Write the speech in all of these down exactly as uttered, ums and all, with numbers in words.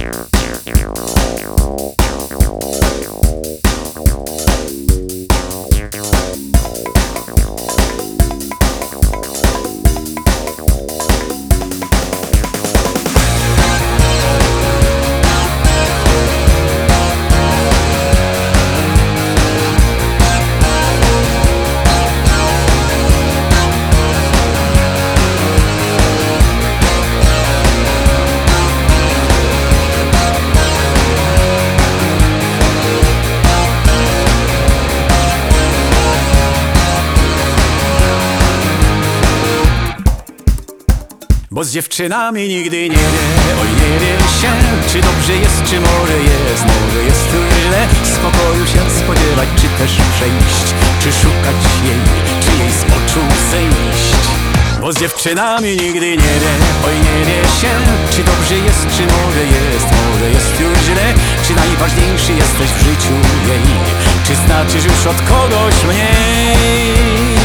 Bo z dziewczynami nigdy nie wie, oj nie wie się, czy dobrze jest, czy może jest, może jest tu źle. Spokoju się spodziewać, czy też przejść, czy szukać jej, czy jej z oczu zejść. Bo z dziewczynami nigdy nie wie, oj nie wie się, czy dobrze jest, czy może jest, może jest już źle. Czy najważniejszy jesteś w życiu jej, czy znaczysz już od kogoś mniej.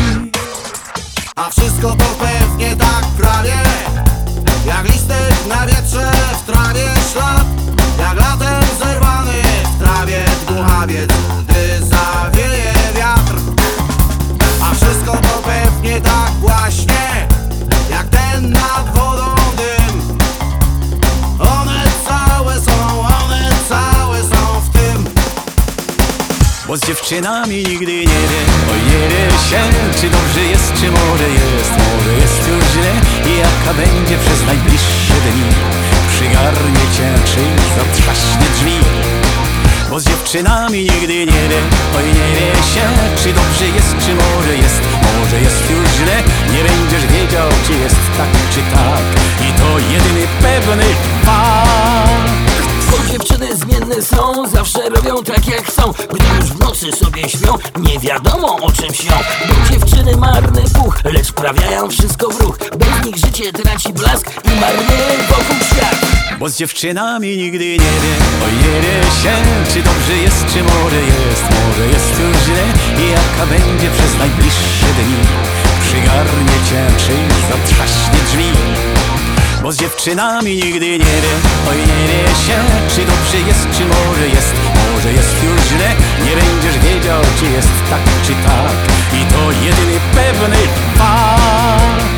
A wszystko to pewnie tak prawie, jak listek na wietrze, w trawie ślad, jak latem zerwany w trawie dmuchawiec, gdy zawieje wiatr. A wszystko to pewnie tak właśnie, jak ten nad wodą dym. One całe są, one całe są w tym. Bo z dziewczynami nigdy nie wie, oj nie wie się, czy dobrze jest, czy może jest, może jest już źle. I jaka będzie przez najbliższe dni, przygarnie cię, czy zatrzaśnie drzwi. Bo z dziewczynami nigdy nie wie, oj nie wie się, czy dobrze jest, czy może jest, może jest już źle. Nie będziesz wiedział, czy jest tak, czy tak, i to jedyny pewny fakt. Bo dziewczyny zmienne są, zawsze robią tak jak chcą. Gdy już w nocy sobie śpią, nie wiadomo o czym śnią. Bo dziewczyny marny puch, lecz wprawiają wszystko w ruch. Bez nich życie traci blask i marnieje wokół świat. Bo z dziewczynami nigdy nie wie, oj nie wie się, czy dobrze jest, czy może jest, może jest już źle. I jaka będzie przez najbliższe dni, przygarnie cię, czy zatrzaśnie drzwi. Bo z dziewczynami nigdy nie wie, oj nie wie się, czy dobrze jest, czy może jest, może jest już źle. Nie będziesz wiedział, czy jest tak, czy tak, i to jedyny pewny fakt.